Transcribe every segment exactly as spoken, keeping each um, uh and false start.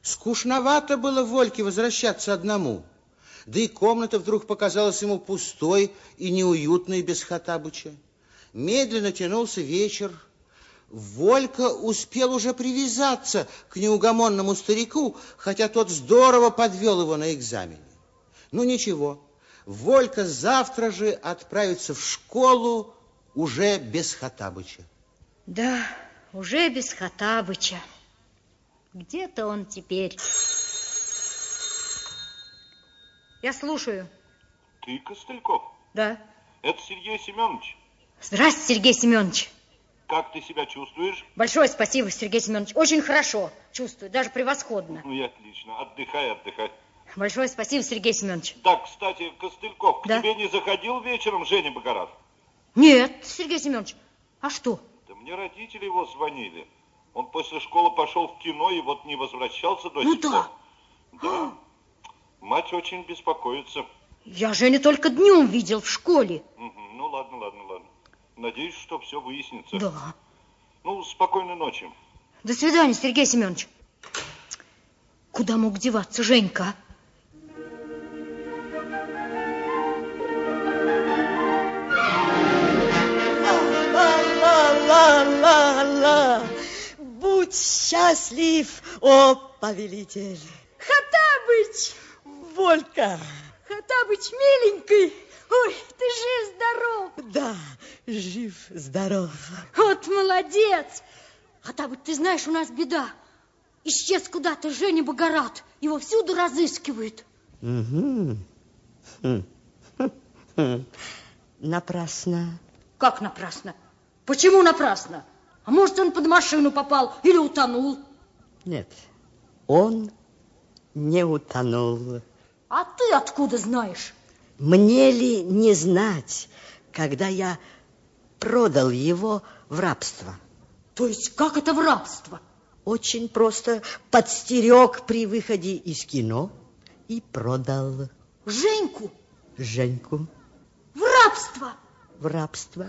Скучновато было Вольке возвращаться одному. Да и комната вдруг показалась ему пустой и неуютной без Хоттабыча. Медленно тянулся вечер. Волька успел уже привязаться к неугомонному старику, хотя тот здорово подвел его на экзамене. Ну ничего, Волька завтра же отправится в школу уже без Хоттабыча. Да, уже без Хоттабыча. Где-то он теперь. Я слушаю. Ты Костыльков? Да. Это Сергей Семенович. Здравствуйте, Сергей Семенович. Как ты себя чувствуешь? Большое спасибо, Сергей Семенович. Очень хорошо чувствую, даже превосходно. Ну и отлично. Отдыхай, отдыхай. Большое спасибо, Сергей Семенович. Да, кстати, Костыльков, к да? тебе не заходил вечером Женя Богорат? Нет, Сергей Семенович. А что? Да мне родители его звонили. Он после школы пошел в кино и вот не возвращался до ну сих да. пор. Да. Мать очень беспокоится. Я Женю только днем видел в школе. Угу. Ну ладно, ладно, ладно. Надеюсь, что все выяснится. Да. Ну, спокойной ночи. До свидания, Сергей Семенович. Куда мог деваться Женька? Ла-ла-ла-ла-ла. Будь счастлив, о повелитель. Хоттабыч! Волька! Хоттабыч, миленький! Ой, ты жив-здоров! Да, жив-здоров. Вот молодец! Хоттабыч, ты знаешь, у нас беда. Исчез куда-то Женя Богорат. Его всюду разыскивают. Угу. Хм. Хм. Напрасно. Как напрасно? Почему напрасно? А может, он под машину попал или утонул? Нет, он не утонул. А ты откуда знаешь? Мне ли не знать, когда я продал его в рабство? То есть как это в рабство? Очень просто подстерег при выходе из кино и продал. Женьку? Женьку. В рабство? В рабство.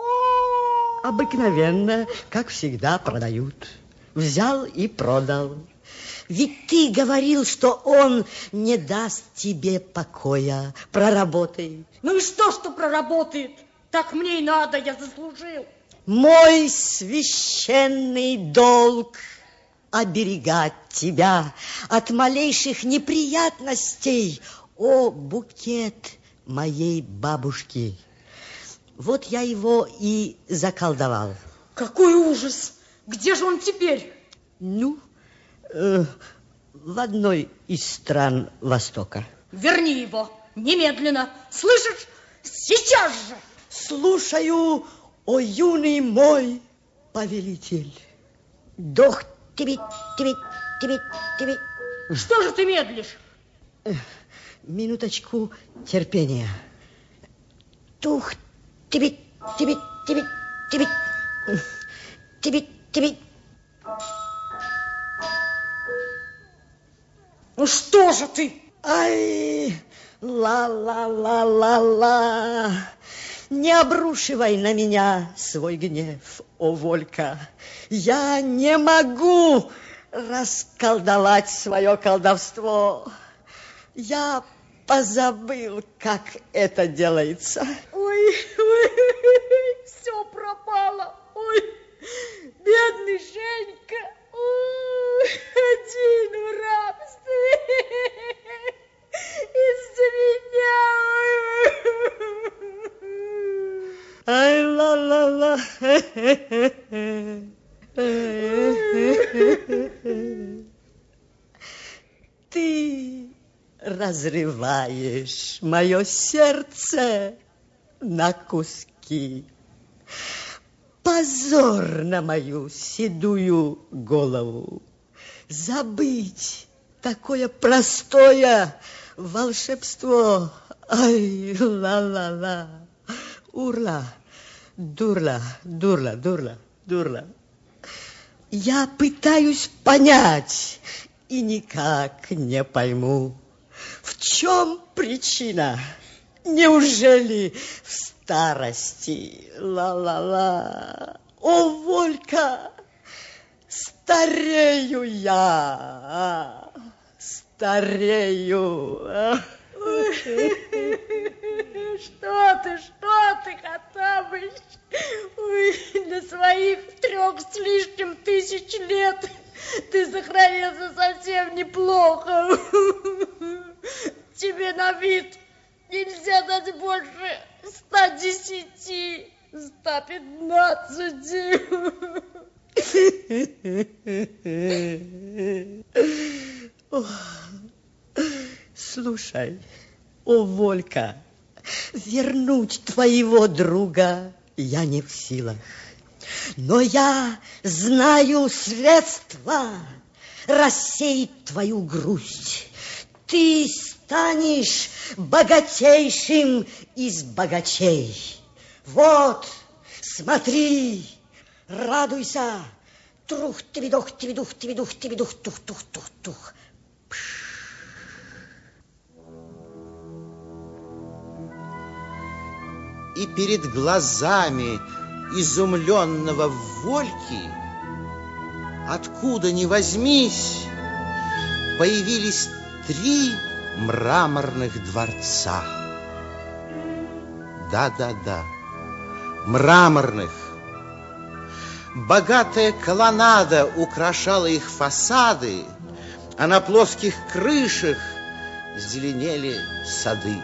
Обыкновенно, как всегда, продают. Взял и продал. Ведь ты говорил, что он не даст тебе покоя. Проработай. Ну и что, что проработает? Так мне и надо, я заслужил. Мой священный долг оберегать тебя от малейших неприятностей, о букет моей бабушки. Вот я его и заколдовал. Какой ужас! Где же он теперь? Ну, э, в одной из стран Востока. Верни его немедленно. Слышишь? Сейчас же! Слушаю, о юный мой повелитель. Дох тебе, тебе, тебе, тебе. Что же ты медлишь? Минуточку терпения. Тух тебе, тебе, тебе, тебе, тебе, тебе. Ну что же ты? Ай, ла-ла-ла-ла-ла. Не обрушивай на меня свой гнев, о Волька. Я не могу расколдовать свое колдовство. Я позабыл, как это делается. Ой, ой, все пропало. Ой, бедный Женька. Ой, один в рабстве. Из-за меня. Ай, ла-ла-ла. Ты разрываешь мое сердце на куски. Позор на мою седую голову. Забыть такое простое волшебство. Ай, ла-ла-ла. Урла, дурла, дурла, дурла, дурла. Я пытаюсь понять и никак не пойму, в чем причина. Неужели в старости? Ла-ла-ла. О, Волька, старею я. старею. Что ты, что ты, Хоттабыч? Ой, для своих трех с лишним тысяч лет ты сохранился совсем неплохо. Тебе на вид нельзя дать больше ста десяти, ста пятнадцати. Слушай, о, Волька, вернуть твоего друга я не в силах, но я знаю средства рассеять твою грусть. Ты станешь богатейшим из богачей. Вот, смотри, радуйся. Трух, твидух, твидух, твидух, твидух, тух, тух, тух, тух. И перед глазами изумленного Вольки, откуда ни возьмись, появились три мраморных дворца. Да-да-да, мраморных. Богатая колоннада украшала их фасады, а на плоских крышах зеленели сады.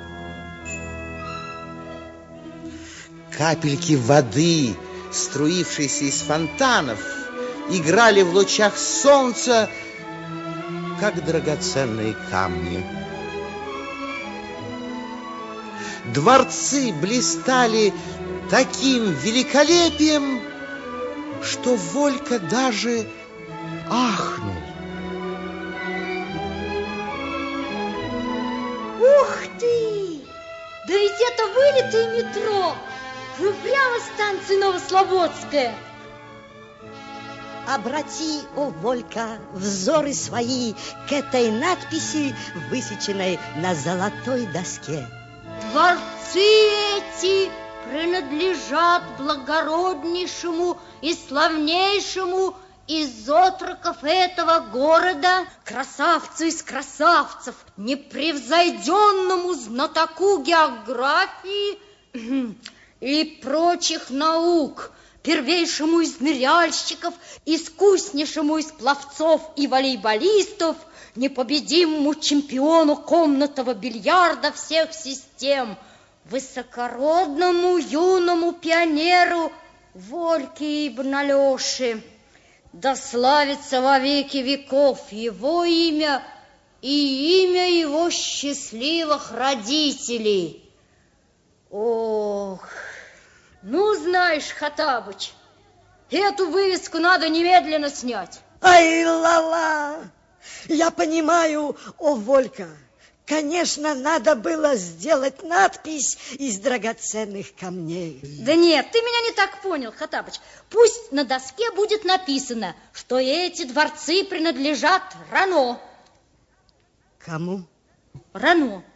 Капельки воды, струившиеся из фонтанов, играли в лучах солнца, как драгоценные камни. Дворцы блистали таким великолепием, что Волька даже ахнул. Ух ты! Да ведь это вылитое метро! Ну, прямо станция Новослободская. Обрати, о, Волька, взоры свои к этой надписи, высеченной на золотой доске. Дворцы эти принадлежат благороднейшему и славнейшему из отроков этого города, красавцу из красавцев, непревзойденному знатоку географии и прочих наук, первейшему из ныряльщиков, искуснейшему из пловцов и волейболистов, непобедимому чемпиону комнатного бильярда всех систем, высокородному юному пионеру Вольке ибн Алёше. Да славится во веки веков его имя и имя его счастливых родителей. Ох, ну, знаешь, Хоттабыч, эту вывеску надо немедленно снять. Ай, ла-ла! Я понимаю, о, Волька, конечно, надо было сделать надпись из драгоценных камней. Да нет, ты меня не так понял, Хоттабыч. Пусть на доске будет написано, что эти дворцы принадлежат Рано. Кому? Рано.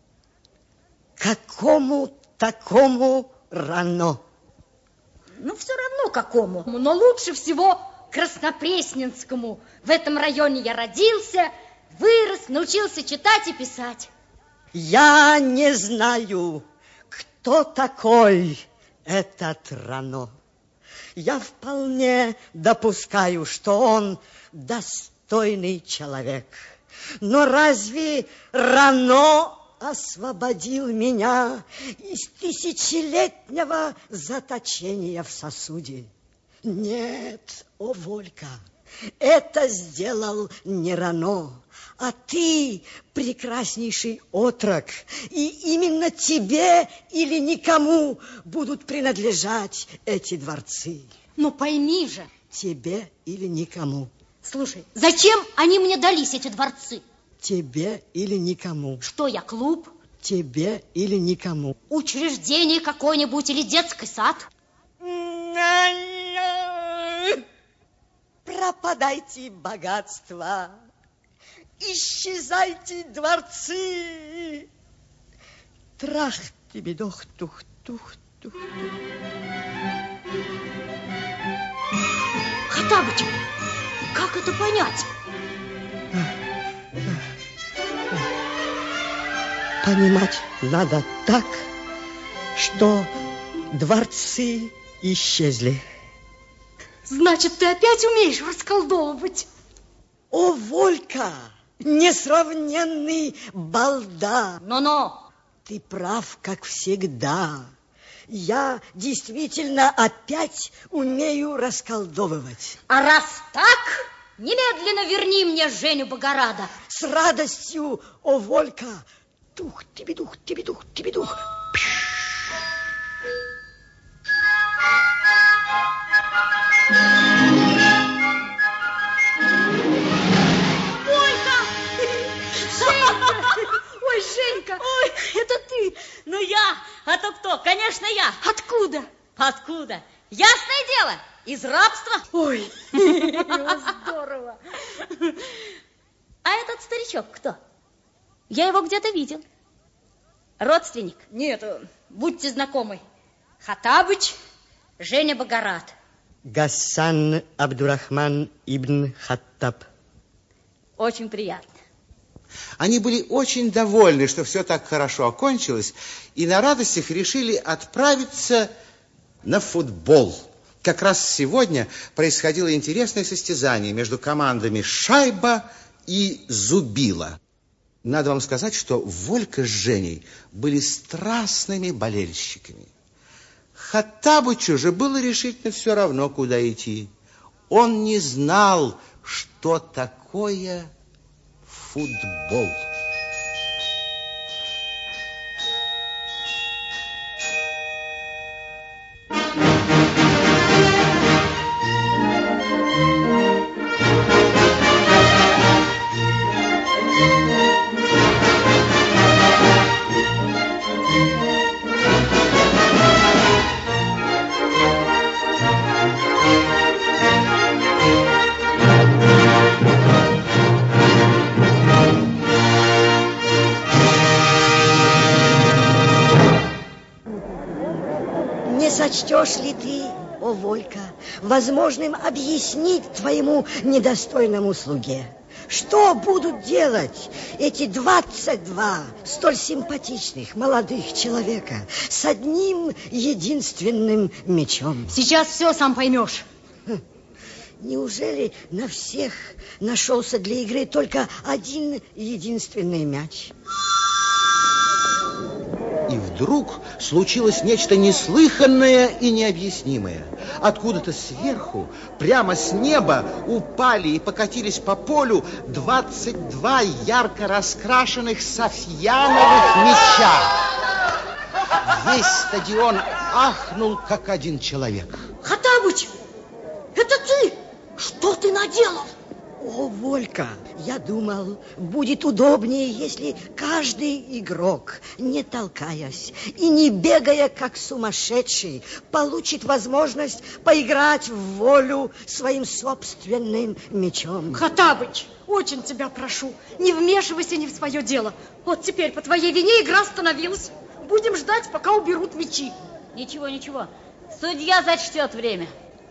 Какому такому Рано? Ну, все равно какому, но лучше всего Краснопресненскому. В этом районе я родился, вырос, научился читать и писать. Я не знаю, кто такой этот Рано. Я вполне допускаю, что он достойный человек. Но разве Рано освободил меня из тысячелетнего заточения в сосуде? Нет, о, Волька, это сделал не Рано, а ты, прекраснейший отрок, и именно тебе или никому будут принадлежать эти дворцы. Ну, пойми же. Тебе или никому. Слушай, зачем они мне дались, эти дворцы? Тебе или никому. Что я, клуб? Тебе или никому. Учреждение какое-нибудь или детский сад? Пропадайте богатства, исчезайте дворцы. Трах тебе дох, тух, тух, тух, тух. Хоттабыч, как это понять? Понимать надо так, что дворцы исчезли. Значит, ты опять умеешь расколдовывать? О, Волька, несравненный балда! Но-но! Ты прав, как всегда. Я действительно опять умею расколдовывать. А раз так, немедленно верни мне Женю Богорада. С радостью, о, Волька! Тух, тебе-дух, тебе-дух, тебе-дух. Ой, Женька, ой, это ты. Ну я, а то кто? Конечно, я. Откуда? Откуда? Ясное дело, из рабства. Ой, здорово. А этот старичок кто? Я его где-то видел. Родственник? Нет, будьте знакомы. Хаттабыч, Женя Богорад. Гасан Абдурахман ибн Хаттаб. Очень приятно. Они были очень довольны, что все так хорошо окончилось, и на радостях решили отправиться на футбол. Как раз сегодня происходило интересное состязание между командами «Шайба» и «Зубила». Надо вам сказать, что Волька с Женей были страстными болельщиками. Хаттабычу же было решительно все равно, куда идти. Он не знал, что такое футбол. Сочтешь ли ты, о, Волька, возможным объяснить твоему недостойному слуге, что будут делать эти двадцать два столь симпатичных молодых человека с одним единственным мечом? Сейчас все сам поймешь. Неужели на всех нашелся для игры только один единственный мяч? И вдруг случилось нечто неслыханное и необъяснимое. Откуда-то сверху, прямо с неба, упали и покатились по полю двадцать два ярко раскрашенных софьяновых мяча. Весь стадион ахнул, как один человек. Хаттабыч, это ты? Что ты наделал? О, Волька, я думал, будет удобнее, если каждый игрок, не толкаясь и не бегая, как сумасшедший, получит возможность поиграть в волю своим собственным мячом. Хаттабыч, очень тебя прошу, не вмешивайся не в свое дело. Вот теперь по твоей вине игра остановилась. Будем ждать, пока уберут мячи. Ничего, ничего. Судья зачтет время.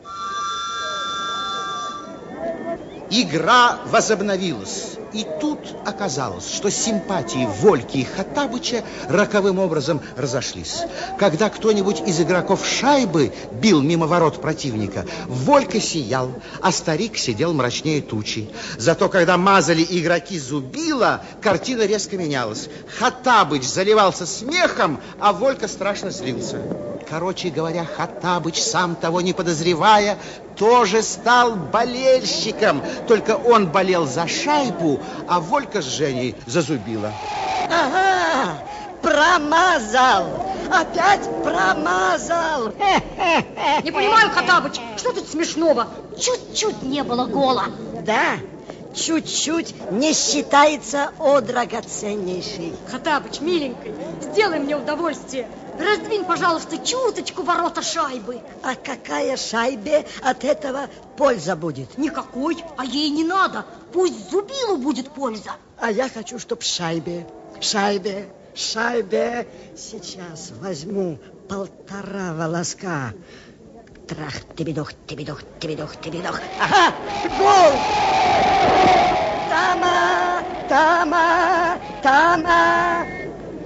Игра возобновилась. И тут оказалось, что симпатии Вольки и Хаттабыча роковым образом разошлись. Когда кто-нибудь из игроков шайбы бил мимо ворот противника, Волька сиял, а старик сидел мрачнее тучи. Зато когда мазали игроки Зубила, картина резко менялась. Хаттабыч заливался смехом, а Волька страшно злился. Короче говоря, Хаттабыч, сам того не подозревая, тоже стал болельщиком. Только он болел за шайбу, а Волька с Женей за Зубила. Ага, промазал. Опять промазал. Не понимаю, Хаттабыч, что тут смешного? Чуть-чуть не было гола. Да, чуть-чуть не считается, о, драгоценнейший. Хаттабыч, миленький, сделай мне удовольствие. Раздвинь, пожалуйста, чуточку ворота шайбы. А какая шайбе от этого польза будет? Никакой, а ей не надо. Пусть Зубилу будет польза. А я хочу, чтоб шайбе, шайбе, шайбе. Сейчас возьму полтора волоска. Трах, тебедох, тебедох, тебедох, тебедох. Ага, гол! Тама, тама, тама.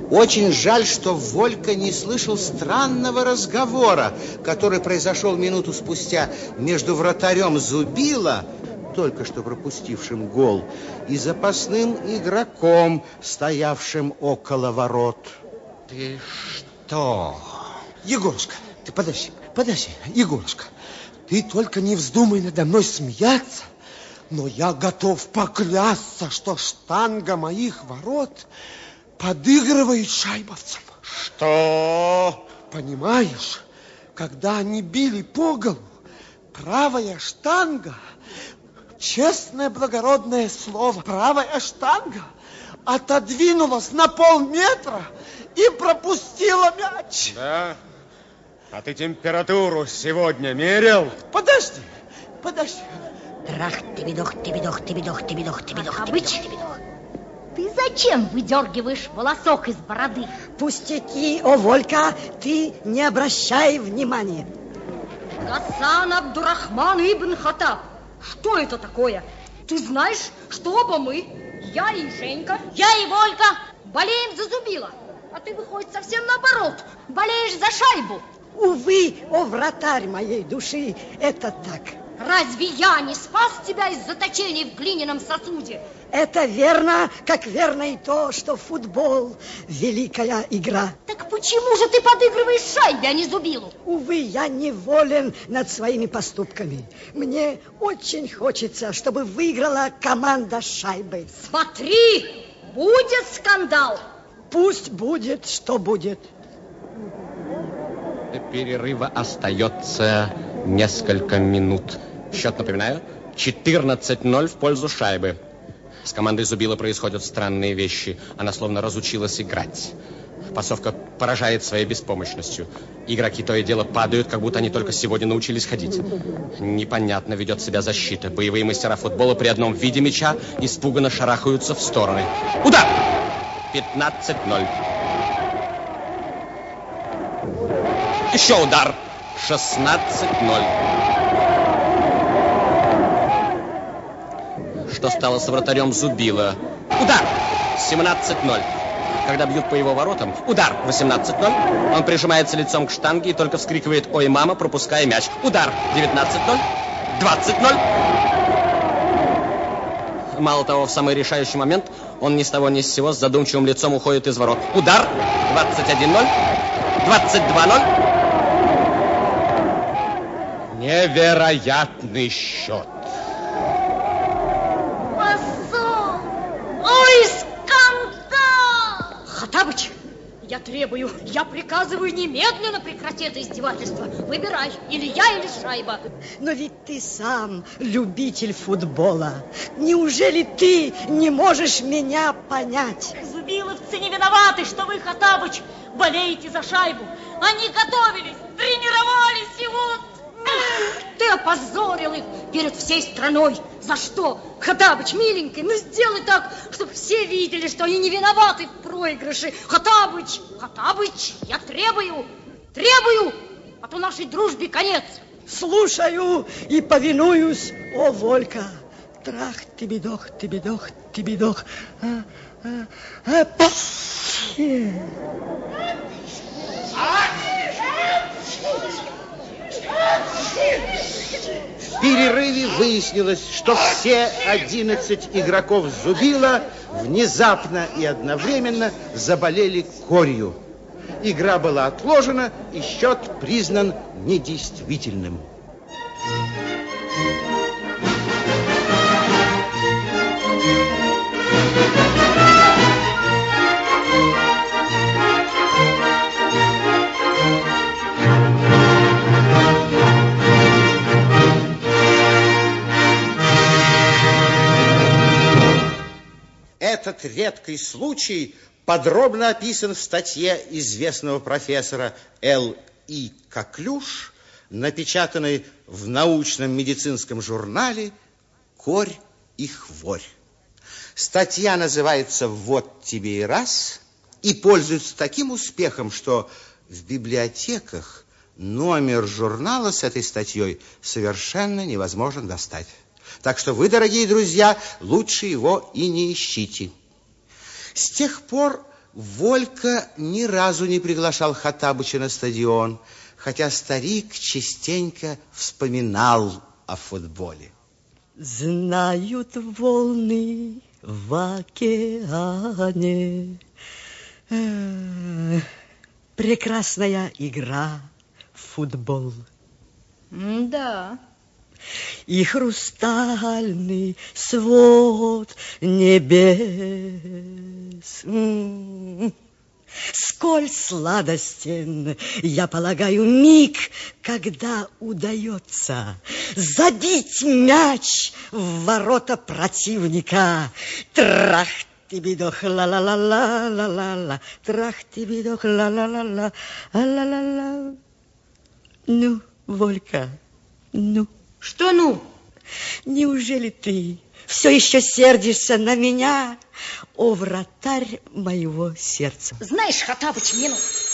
Очень жаль, что Волька не слышал странного разговора, который произошел минуту спустя между вратарем Зубила, только что пропустившим гол, и запасным игроком, стоявшим около ворот. Ты что? Егорушка, ты подожди, подожди, Егорушка. Ты только не вздумай надо мной смеяться, но я готов поклясться, что штанга моих ворот подыгрывает шайбовцам. Что? Понимаешь, когда они били по голу, правая штанга, честное благородное слово, правая штанга отодвинулась на полметра и пропустила мяч. Да? А ты температуру сегодня мерил? Подожди, подожди. Трах, тебедох, тебедох, тебедох, тебедох, тебедох, Хоттабыч, тебедох. ты зачем выдергиваешь волосок из бороды? Пустяки, о, Волька, ты не обращай внимания. Гасан Абдурахман ибн Хаттаб. Что это такое? Ты знаешь, что оба мы, я и Женька, Я и Волька. болеем за Зубила. А ты, выходит, совсем наоборот, болеешь за шайбу. Увы, о, вратарь моей души, это так. Разве я не спас тебя из заточения в глиняном сосуде? Это верно, как верно и то, что футбол – великая игра. Так почему же ты подыгрываешь шайбе, а не Зубилу? Увы, я неволен над своими поступками. Мне очень хочется, чтобы выиграла команда шайбы. Смотри, будет скандал. Пусть будет, что будет. До перерыва остается несколько минут. Счет, напоминаю, четырнадцать ноль в пользу шайбы. С командой Зубила происходят странные вещи. Она словно разучилась играть. Пасовка поражает своей беспомощностью. Игроки то и дело падают, как будто они только сегодня научились ходить. Непонятно ведет себя защита. Боевые мастера футбола при одном виде мяча испуганно шарахаются в стороны. Удар! пятнадцать ноль. Еще удар. шестнадцать ноль. Что стало с вратарем Зубила? Удар! семнадцать ноль. Когда бьют по его воротам, удар! восемнадцать ноль. Он прижимается лицом к штанге и только вскрикивает «Ой, мама!», пропуская мяч. Удар! девятнадцать ноль. двадцать ноль. Мало того, в самый решающий момент он ни с того ни с сего с задумчивым лицом уходит из ворот. Удар! двадцать один ноль. двадцать два ноль. Невероятный счет. Позор! Ой, скандал! Хоттабыч, я требую, я приказываю немедленно прекратить это издевательство. Выбирай, или я, или шайба. Но ведь ты сам любитель футбола. Неужели ты не можешь меня понять? Зубиловцы не виноваты, что вы, Хоттабыч, болеете за шайбу. Они готовились, тренировались и вот... Ты опозорил их перед всей страной. За что? Хоттабыч, миленький, ну сделай так, чтобы все видели, что они не виноваты в проигрыше. Хоттабыч, Хоттабыч, я требую, требую, а то нашей дружбе конец. Слушаю и повинуюсь, о, Волька. Трах, тебедох, тебедох, тебедох. А, а, а, па... В перерыве выяснилось, что все одиннадцать игроков Зубила внезапно и одновременно заболели корью. Игра была отложена, и счет признан недействительным. Этот редкий случай подробно описан в статье известного профессора Л И Коклюш, напечатанной в научном медицинском журнале «Корь и хворь». Статья называется «Вот тебе и раз» и пользуется таким успехом, что в библиотеках номер журнала с этой статьей совершенно невозможно достать. Так что вы, дорогие друзья, лучше его и не ищите. С тех пор Волька ни разу не приглашал Хоттабыча на стадион, хотя старик частенько вспоминал о футболе. Знают волны в океане. Прекрасная игра футбол. Да. И хрустальный свод небес. Сколь сладостен, я полагаю, миг, когда удается забить мяч в ворота противника. Трах-ти-бидох, ла-ла-ла-ла-ла-ла-ла, трах-ти-бидох, ла-ла-ла-ла, ла-ла-ла. Ну, Волька, ну. Что ну? Неужели ты все еще сердишься на меня, о вратарь моего сердца? Знаешь, Хоттабыч, мне...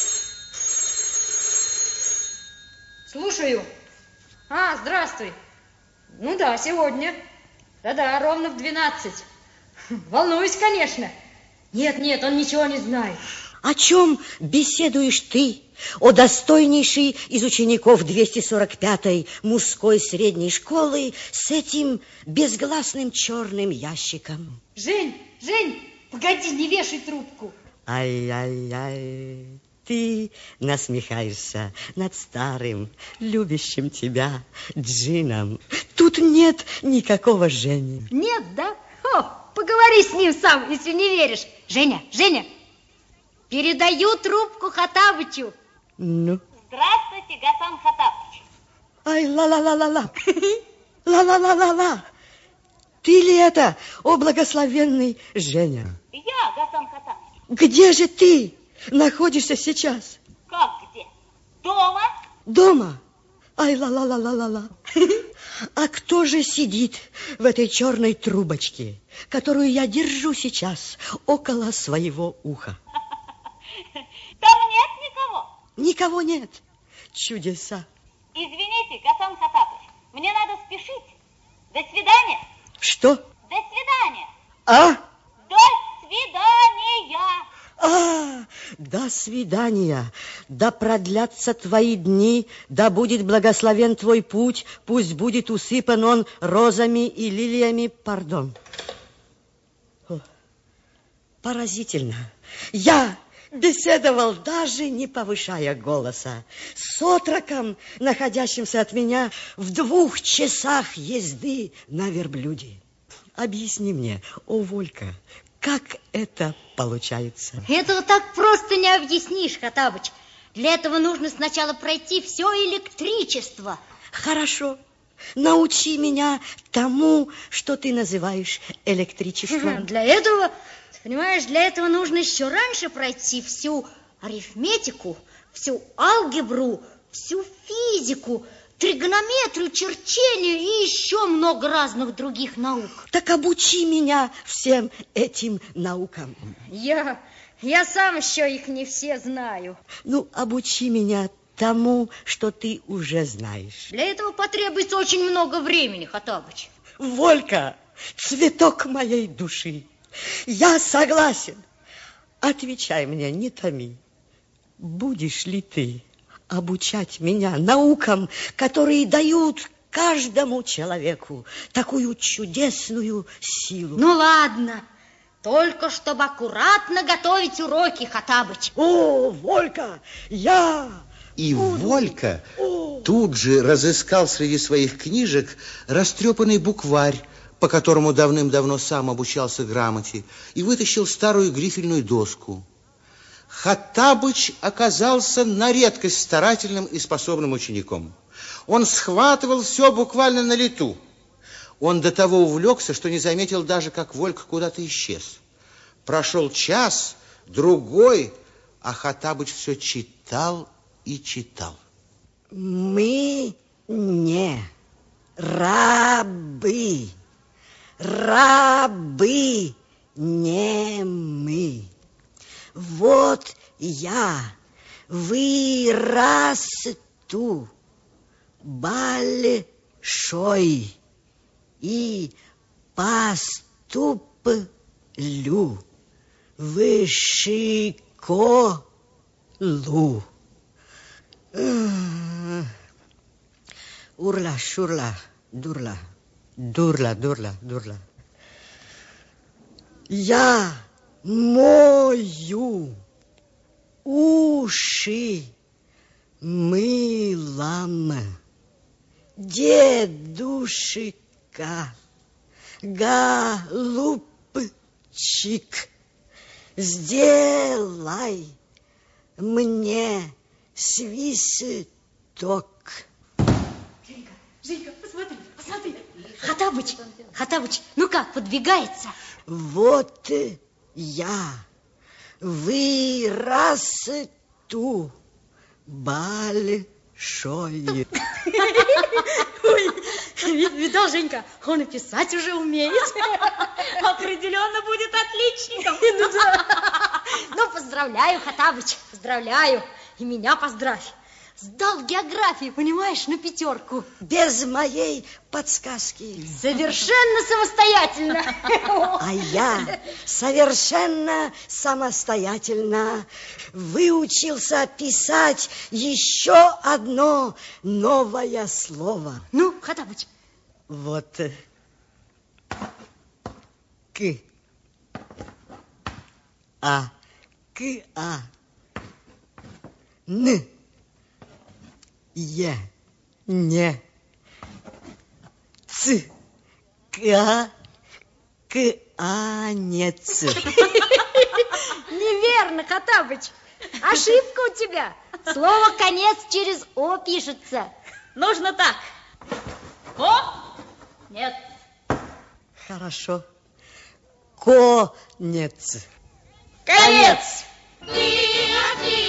Слушаю. А, здравствуй. Ну да, сегодня. Да-да, ровно в двенадцать. Волнуюсь, конечно. Нет-нет, он ничего не знает. О чем беседуешь ты, о достойнейший из учеников двести сорок пятой мужской средней школы с этим безгласным черным ящиком? Жень, Жень, погоди, не вешай трубку. Ай-яй-яй, ты насмехаешься над старым, любящим тебя Джином. Тут нет никакого Жени. Нет, да? О, поговори с ним сам, если не веришь. Женя, Женя, передаю трубку Хоттабычу. Ну? Здравствуйте, Гасан Хоттабыч. Ай, ла-ла-ла-ла-ла. Ла-ла-ла-ла-ла. Ты ли это, о благословенный Женя? Я, Гасан Хоттабыч. Где же ты находишься сейчас? Как где? Дома? Дома? Ай, ла-ла-ла-ла-ла-ла. А кто же сидит в этой черной трубочке, которую я держу сейчас около своего уха? Там нет никого. Никого нет. Чудеса. Извините, Гасан Хоттабыч, мне надо спешить. До свидания. Что? До свидания. А? До свидания. А, до свидания. Да продлятся твои дни, да будет благословен твой путь, пусть будет усыпан он розами и лилиями, пардон. О, поразительно. Я беседовал, даже не повышая голоса, с отроком, находящимся от меня в двух часах езды на верблюде. Объясни мне, о, Волька, как это получается? Этого так просто не объяснишь, Хоттабыч. Для этого нужно сначала пройти все электричество. Хорошо. Научи меня тому, что ты называешь электричеством. Для этого, понимаешь, для этого нужно еще раньше пройти всю арифметику, всю алгебру, всю физику, тригонометрию, черчение и еще много разных других наук. Так обучи меня всем этим наукам. Я, я сам еще их не все знаю. Ну, обучи меня тому, что ты уже знаешь. Для этого потребуется очень много времени, Хоттабыч. Волька, цветок моей души, я согласен. Отвечай мне, не томи. Будешь ли ты обучать меня наукам, которые дают каждому человеку такую чудесную силу? Ну, ладно, только чтобы аккуратно готовить уроки, Хоттабыч. О, Волька, я... И Волька тут же разыскал среди своих книжек растрепанный букварь, по которому давным-давно сам обучался грамоте, и вытащил старую грифельную доску. Хоттабыч оказался на редкость старательным и способным учеником. Он схватывал все буквально на лету. Он до того увлекся, что не заметил даже, как Волька куда-то исчез. Прошел час, другой, а Хоттабыч все читал и читал. Мы не рабы, рабы не мы. Вот я вырасту большой и поступлю вышиколу. Урла, шурла, дурла, дурла, дурла, дурла. Я мою уши мылом. Дедушка, голубчик, сделай мне свисток. Женька, Женька, посмотри, посмотри. Хоттабыч, Хоттабыч, ну как, подвигается? Вот я вырасту большой. Ой, видал, Женька, он и писать уже умеет. Определенно будет отличником. Ну, да. Ну, поздравляю, Хоттабыч, поздравляю. И меня поздравь. Сдал географию, понимаешь, на пятерку. Без моей подсказки. Совершенно самостоятельно. А я совершенно самостоятельно выучился писать еще одно новое слово. Ну, Хоттабыч. Вот. К. А. К. А. Н. Е. Не. Ц. К. К-анец. Неверно, Хоттабыч. Ошибка у тебя. Слово «конец» через «о» пишется. Нужно так. О, нет. Хорошо. Конец. Конец. Конец.